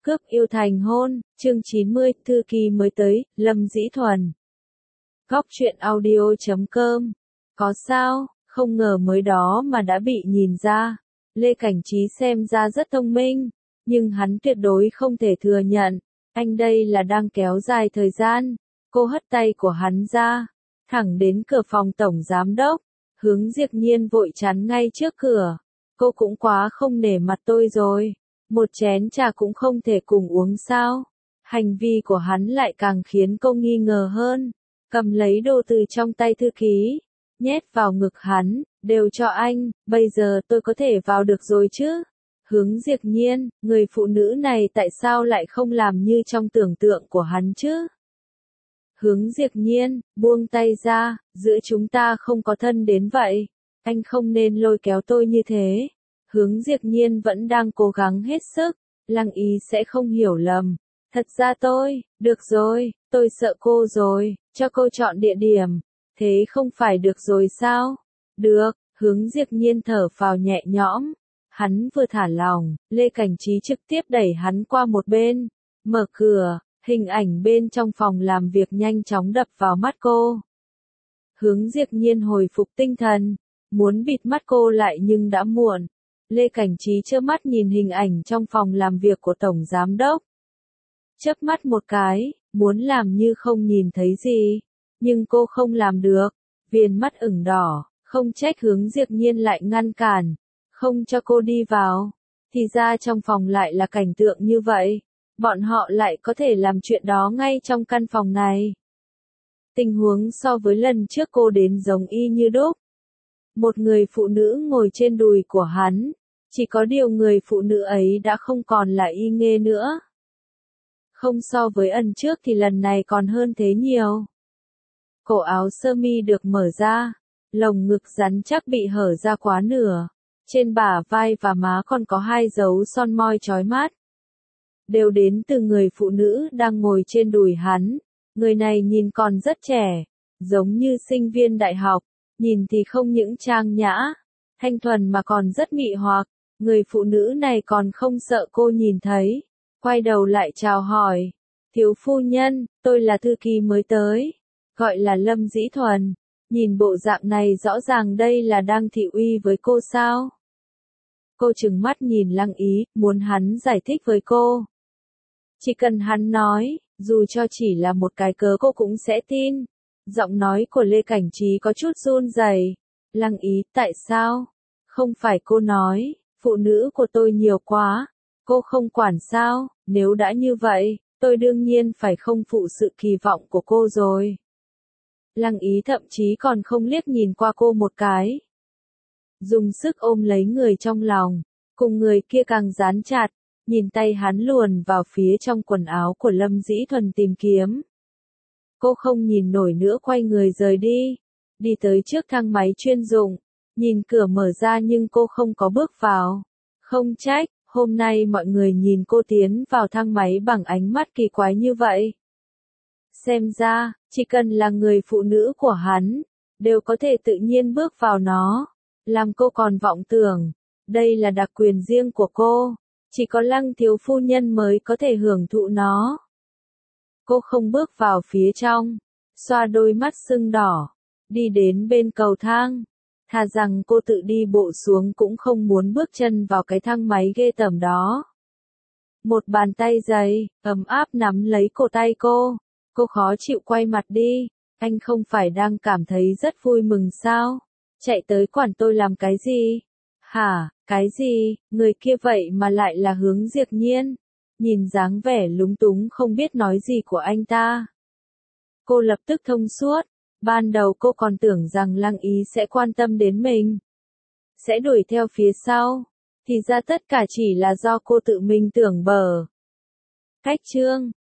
Cướp yêu thành hôn, chương 90, thư ký mới tới, Lâm Dĩ Thuần. Góc truyện audio.com. Có sao, không ngờ mới đó mà đã bị nhìn ra. Lê Cảnh Trí xem ra rất thông minh, nhưng hắn tuyệt đối không thể thừa nhận. Anh đây là đang kéo dài thời gian. Cô hất tay của hắn ra, thẳng đến cửa phòng tổng giám đốc. Hướng Diệp Nhiên vội chắn ngay trước cửa. Cô cũng quá không nể mặt tôi rồi. Một chén trà cũng không thể cùng uống sao? Hành vi của hắn lại càng khiến cô nghi ngờ hơn. Cầm lấy đồ từ trong tay thư ký, nhét vào ngực hắn, đều cho anh, bây giờ tôi có thể vào được rồi chứ? Hướng Diệp Nhiên, người phụ nữ này tại sao lại không làm như trong tưởng tượng của hắn chứ? Hướng Diệp Nhiên, buông tay ra, giữa chúng ta không có thân đến vậy. Anh không nên lôi kéo tôi như thế. Hướng Diệp Nhiên vẫn đang cố gắng hết sức, Lăng Ý sẽ không hiểu lầm. Thật ra được rồi, tôi sợ cô rồi, cho cô chọn địa điểm. Thế không phải được rồi sao? Được, Hướng Diệp Nhiên thở phào nhẹ nhõm. Hắn vừa thả lỏng, Lê Cảnh Trí trực tiếp đẩy hắn qua một bên. Mở cửa, hình ảnh bên trong phòng làm việc nhanh chóng đập vào mắt cô. Hướng Diệp Nhiên hồi phục tinh thần, muốn bịt mắt cô lại nhưng đã muộn. Lê Cảnh Trí chớp mắt nhìn hình ảnh trong phòng làm việc của Tổng Giám Đốc. Chớp mắt một cái, muốn làm như không nhìn thấy gì. Nhưng cô không làm được. Viền mắt ửng đỏ, không trách Hướng Diệp Nhiên lại ngăn cản. Không cho cô đi vào. Thì ra trong phòng lại là cảnh tượng như vậy. Bọn họ lại có thể làm chuyện đó ngay trong căn phòng này. Tình huống so với lần trước cô đến giống y như đúc. Một người phụ nữ ngồi trên đùi của hắn. Chỉ có điều người phụ nữ ấy đã không còn là Y Nghê nữa. Không so với ẩn trước thì lần này còn hơn thế nhiều. Cổ áo sơ mi được mở ra. Lồng ngực rắn chắc bị hở ra quá nửa. Trên bả vai và má còn có 2 dấu son môi chói mắt. Đều đến từ người phụ nữ đang ngồi trên đùi hắn. Người này nhìn còn rất trẻ. Giống như sinh viên đại học. Nhìn thì không những trang nhã, thanh thuần mà còn rất mị hoặc. Người phụ nữ này còn không sợ cô nhìn thấy. Quay đầu lại chào hỏi. Thiếu phu nhân, tôi là thư ký mới tới. Gọi là Lâm Dĩ Thuần. Nhìn bộ dạng này rõ ràng đây là đang thị uy với cô sao? Cô trừng mắt nhìn Lăng Ý, muốn hắn giải thích với cô. Chỉ cần hắn nói, dù cho chỉ là một cái cớ cô cũng sẽ tin. Giọng nói của Lê Cảnh Trí có chút run rẩy. Lăng Ý, tại sao? Không phải cô nói, phụ nữ của tôi nhiều quá. Cô không quản sao, nếu đã như vậy, tôi đương nhiên phải không phụ sự kỳ vọng của cô rồi. Lăng Ý thậm chí còn không liếc nhìn qua cô một cái. Dùng sức ôm lấy người trong lòng, cùng người kia càng dán chặt, nhìn tay hắn luồn vào phía trong quần áo của Lâm Dĩ Thuần tìm kiếm. Cô không nhìn nổi nữa quay người rời đi. Đi tới trước thang máy chuyên dụng. Nhìn cửa mở ra nhưng cô không có bước vào. Không trách, hôm nay mọi người nhìn cô tiến vào thang máy bằng ánh mắt kỳ quái như vậy. Xem ra, chỉ cần là người phụ nữ của hắn, đều có thể tự nhiên bước vào nó. Làm cô còn vọng tưởng, đây là đặc quyền riêng của cô. Chỉ có Lăng thiếu phu nhân mới có thể hưởng thụ nó. Cô không bước vào phía trong, xoa đôi mắt sưng đỏ, đi đến bên cầu thang. Thà rằng cô tự đi bộ xuống cũng không muốn bước chân vào cái thang máy ghê tởm đó. Một bàn tay dày, ấm áp nắm lấy cổ tay cô. Cô khó chịu quay mặt đi. Anh không phải đang cảm thấy rất vui mừng sao? Chạy tới quản tôi làm cái gì? Hả, cái gì? Người kia vậy mà lại là Hướng Diệp Nhiên. Nhìn dáng vẻ lúng túng không biết nói gì của anh ta. Cô lập tức thông suốt. Ban đầu cô còn tưởng rằng Lăng Ý sẽ quan tâm đến mình. Sẽ đuổi theo phía sau. Thì ra tất cả chỉ là do cô tự mình tưởng bở. Cách chương